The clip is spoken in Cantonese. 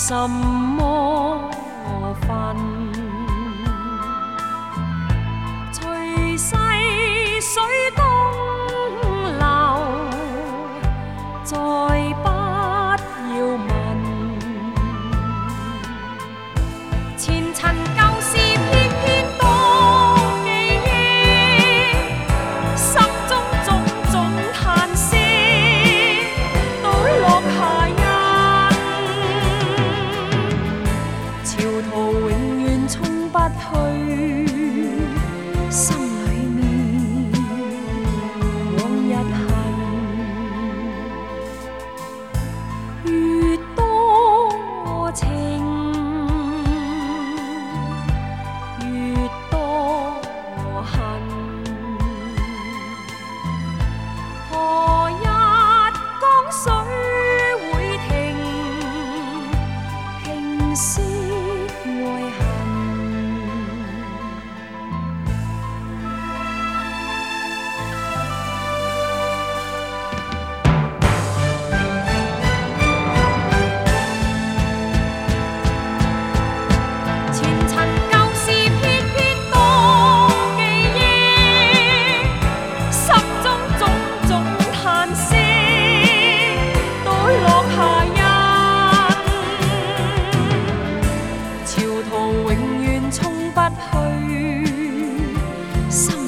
什麼分？隨逝水東流，再不要問。前塵舊事偏偏多記憶，心中種種嘆息，都落下印。潮途永遠沖不去，心裏面往日恨。越多情，越多恨。何日江水會停，平息愛恨？前塵舊事偏偏多記憶，心中種種嘆息，都落下印。潮途永遠沖不去，心